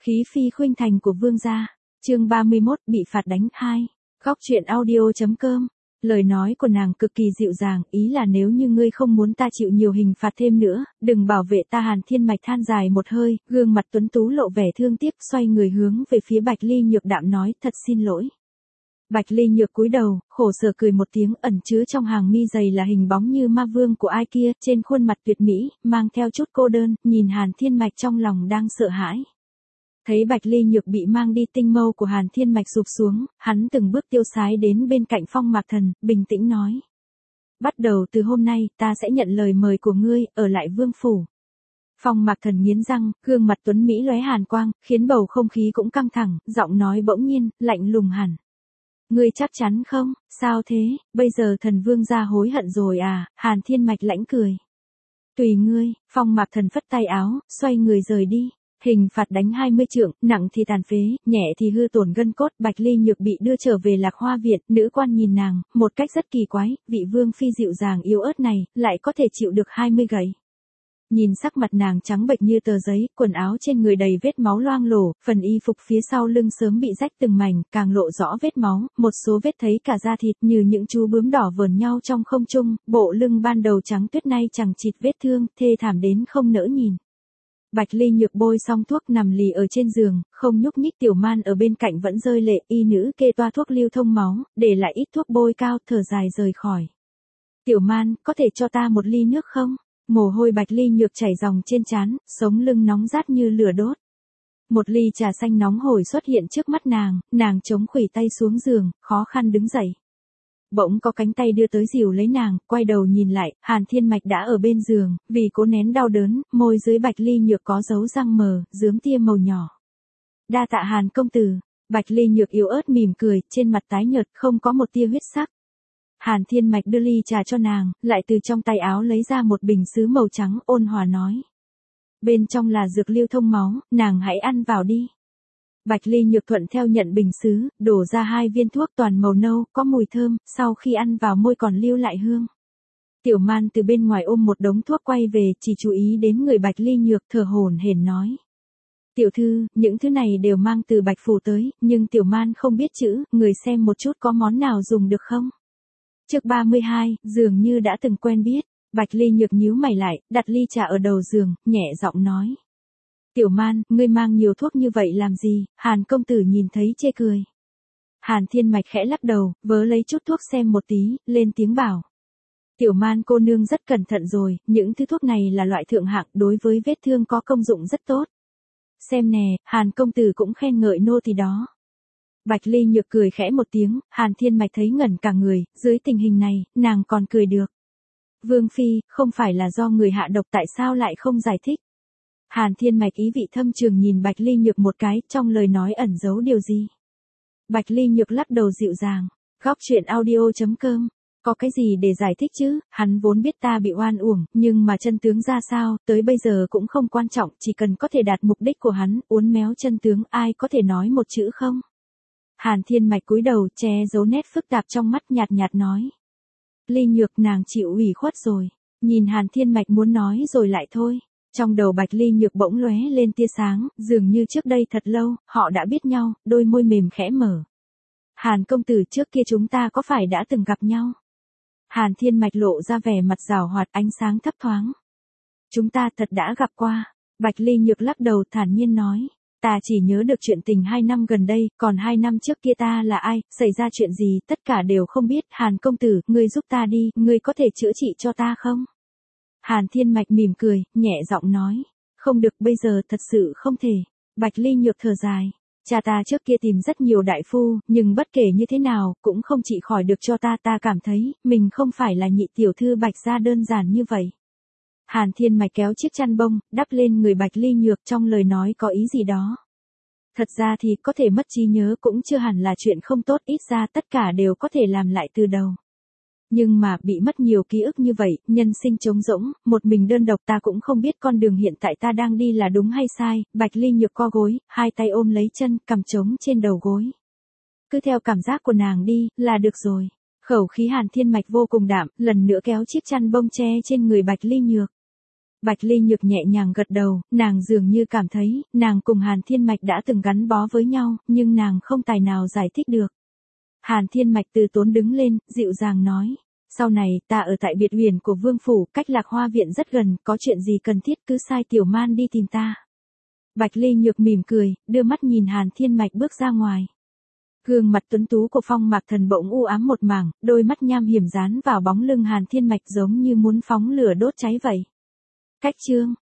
Khí phi khuynh thành của vương gia. Chương 31 bị phạt đánh 2. Góc truyện audio.com. Lời nói của nàng cực kỳ dịu dàng, ý là nếu như ngươi không muốn ta chịu nhiều hình phạt thêm nữa, đừng bảo vệ ta. Hàn Thiên Mạch than dài một hơi, gương mặt tuấn tú lộ vẻ thương tiếc, xoay người hướng về phía Bạch Ly Nhược đạm nói, thật xin lỗi. Bạch Ly Nhược cúi đầu, khổ sở cười một tiếng, ẩn chứa trong hàng mi dày là hình bóng như ma vương của ai kia, trên khuôn mặt tuyệt mỹ, mang theo chút cô đơn, nhìn Hàn Thiên Mạch trong lòng đang sợ hãi. Thấy Bạch Ly Nhược bị mang đi, tinh mâu của Hàn Thiên Mạch sụp xuống, hắn từng bước tiêu sái đến bên cạnh Phong Mạc Thần, bình tĩnh nói. Bắt đầu từ hôm nay, ta sẽ nhận lời mời của ngươi, ở lại vương phủ. Phong Mạc Thần nghiến răng, gương mặt tuấn mỹ lóe hàn quang, khiến bầu không khí cũng căng thẳng, giọng nói bỗng nhiên, lạnh lùng hẳn. Ngươi chắc chắn không? Sao thế, bây giờ thần vương gia hối hận rồi à? Hàn Thiên Mạch lãnh cười. Tùy ngươi. Phong Mạc Thần phất tay áo, xoay người rời đi. Hình phạt đánh 20 trượng, nặng thì tàn phế, nhẹ thì hư tổn gân cốt. Bạch Ly Nhược bị đưa trở về Lạc Hoa Viện, nữ quan nhìn nàng, một cách rất kỳ quái, vị vương phi dịu dàng yếu ớt này, lại có thể chịu được 20 gậy. Nhìn sắc mặt nàng trắng bệch như tờ giấy, quần áo trên người đầy vết máu loang lổ, phần y phục phía sau lưng sớm bị rách từng mảnh, càng lộ rõ vết máu, một số vết thấy cả da thịt như những chú bướm đỏ vờn nhau trong không trung, bộ lưng ban đầu trắng tuyết nay chẳng chịt vết thương, thê thảm đến không nỡ nhìn. Bạch Ly Nhược bôi xong thuốc nằm lì ở trên giường, không nhúc nhích. Tiểu Man ở bên cạnh vẫn rơi lệ, y nữ kê toa thuốc lưu thông máu, để lại ít thuốc bôi cao, thở dài rời khỏi. Tiểu Man, có thể cho ta một ly nước không? Mồ hôi Bạch Ly Nhược chảy ròng trên trán, sống lưng nóng rát như lửa đốt. Một ly trà xanh nóng hổi xuất hiện trước mắt nàng chống khuỷu tay xuống giường, khó khăn đứng dậy. Bỗng có cánh tay đưa tới dìu lấy nàng, quay đầu nhìn lại, Hàn Thiên Mạch đã ở bên giường, vì cố nén đau đớn, môi dưới Bạch Ly Nhược có dấu răng mờ, rướm tia màu nhỏ. Đa tạ Hàn công tử. Bạch Ly Nhược yếu ớt mỉm cười, trên mặt tái nhợt không có một tia huyết sắc. Hàn Thiên Mạch đưa ly trà cho nàng, lại từ trong tay áo lấy ra một bình sứ màu trắng, ôn hòa nói. Bên trong là dược lưu thông máu, nàng hãy ăn vào đi. Bạch Ly Nhược thuận theo nhận bình sứ, đổ ra 2 viên thuốc toàn màu nâu, có mùi thơm, sau khi ăn vào môi còn lưu lại hương. Tiểu Man từ bên ngoài ôm một đống thuốc quay về, chỉ chú ý đến người Bạch Ly Nhược, thở hổn hển nói. Tiểu thư, những thứ này đều mang từ Bạch phủ tới, nhưng Tiểu Man không biết chữ, người xem một chút có món nào dùng được không? Chương 32, dường như đã từng quen biết. Bạch Ly Nhược nhíu mày lại, đặt ly trà ở đầu giường, nhẹ giọng nói. Tiểu Man, ngươi mang nhiều thuốc như vậy làm gì? Hàn công tử nhìn thấy chê cười. Hàn Thiên Mạch khẽ lắc đầu, vớ lấy chút thuốc xem một tí, lên tiếng bảo. Tiểu Man cô nương rất cẩn thận rồi, những thứ thuốc này là loại thượng hạng, đối với vết thương có công dụng rất tốt. Xem nè, Hàn công tử cũng khen ngợi nô tỳ đó. Bạch Ly Nhược cười khẽ một tiếng, Hàn Thiên Mạch thấy ngẩn cả người, dưới tình hình này, nàng còn cười được. Vương phi, không phải là do người hạ độc tại sao lại không giải thích? Hàn Thiên Mạch ý vị thâm trường nhìn Bạch Ly Nhược một cái, trong lời nói ẩn giấu điều gì? Bạch Ly Nhược lắc đầu dịu dàng. Góc truyện audio.com. Có cái gì để giải thích chứ, hắn vốn biết ta bị oan uổng, nhưng mà chân tướng ra sao, tới bây giờ cũng không quan trọng, chỉ cần có thể đạt mục đích của hắn, uốn méo chân tướng, ai có thể nói một chữ không? Hàn Thiên Mạch cúi đầu, che giấu nét phức tạp trong mắt, nhạt nhạt nói. Ly Nhược, nàng chịu ủy khuất rồi. Nhìn Hàn Thiên Mạch muốn nói rồi lại thôi. Trong đầu Bạch Ly Nhược bỗng lóe lên tia sáng, dường như trước đây thật lâu, họ đã biết nhau, đôi môi mềm khẽ mở. Hàn công tử, trước kia chúng ta có phải đã từng gặp nhau? Hàn Thiên Mạch lộ ra vẻ mặt giảo hoạt, ánh sáng thấp thoáng. Chúng ta thật đã gặp qua. Bạch Ly Nhược lắc đầu thản nhiên nói. Ta chỉ nhớ được chuyện tình 2 năm gần đây, còn 2 năm trước kia ta là ai, xảy ra chuyện gì, tất cả đều không biết. Hàn công tử, ngươi giúp ta đi, ngươi có thể chữa trị cho ta không? Hàn Thiên Mạch mỉm cười, nhẹ giọng nói. Không được, bây giờ thật sự không thể. Bạch Ly Nhược thở dài. Cha ta trước kia tìm rất nhiều đại phu, nhưng bất kể như thế nào, cũng không trị khỏi được cho ta. Ta cảm thấy, mình không phải là nhị tiểu thư Bạch gia đơn giản như vậy. Hàn Thiên Mạch kéo chiếc chăn bông, đắp lên người Bạch Ly Nhược, trong lời nói có ý gì đó. Thật ra thì có thể mất trí nhớ cũng chưa hẳn là chuyện không tốt, ít ra tất cả đều có thể làm lại từ đầu. Nhưng mà bị mất nhiều ký ức như vậy, nhân sinh trống rỗng, một mình đơn độc, ta cũng không biết con đường hiện tại ta đang đi là đúng hay sai. Bạch Ly Nhược co gối, 2 tay ôm lấy chân, cằm trống trên đầu gối. Cứ theo cảm giác của nàng đi, là được rồi. Khẩu khí Hàn Thiên Mạch vô cùng đạm, lần nữa kéo chiếc chăn bông che trên người Bạch Ly Nhược. Bạch Ly Nhược nhẹ nhàng gật đầu, nàng dường như cảm thấy, nàng cùng Hàn Thiên Mạch đã từng gắn bó với nhau, nhưng nàng không tài nào giải thích được. Hàn Thiên Mạch từ tốn đứng lên, dịu dàng nói. Sau này, ta ở tại biệt huyền của Vương Phủ, cách Lạc Hoa Viện rất gần, có chuyện gì cần thiết cứ sai Tiểu Man đi tìm ta. Bạch Ly Nhược mỉm cười, đưa mắt nhìn Hàn Thiên Mạch bước ra ngoài. Gương mặt tuấn tú của Phong Mạc Thần bỗng u ám một mảng, đôi mắt nham hiểm dán vào bóng lưng Hàn Thiên Mạch giống như muốn phóng lửa đốt cháy vậy. Cách chương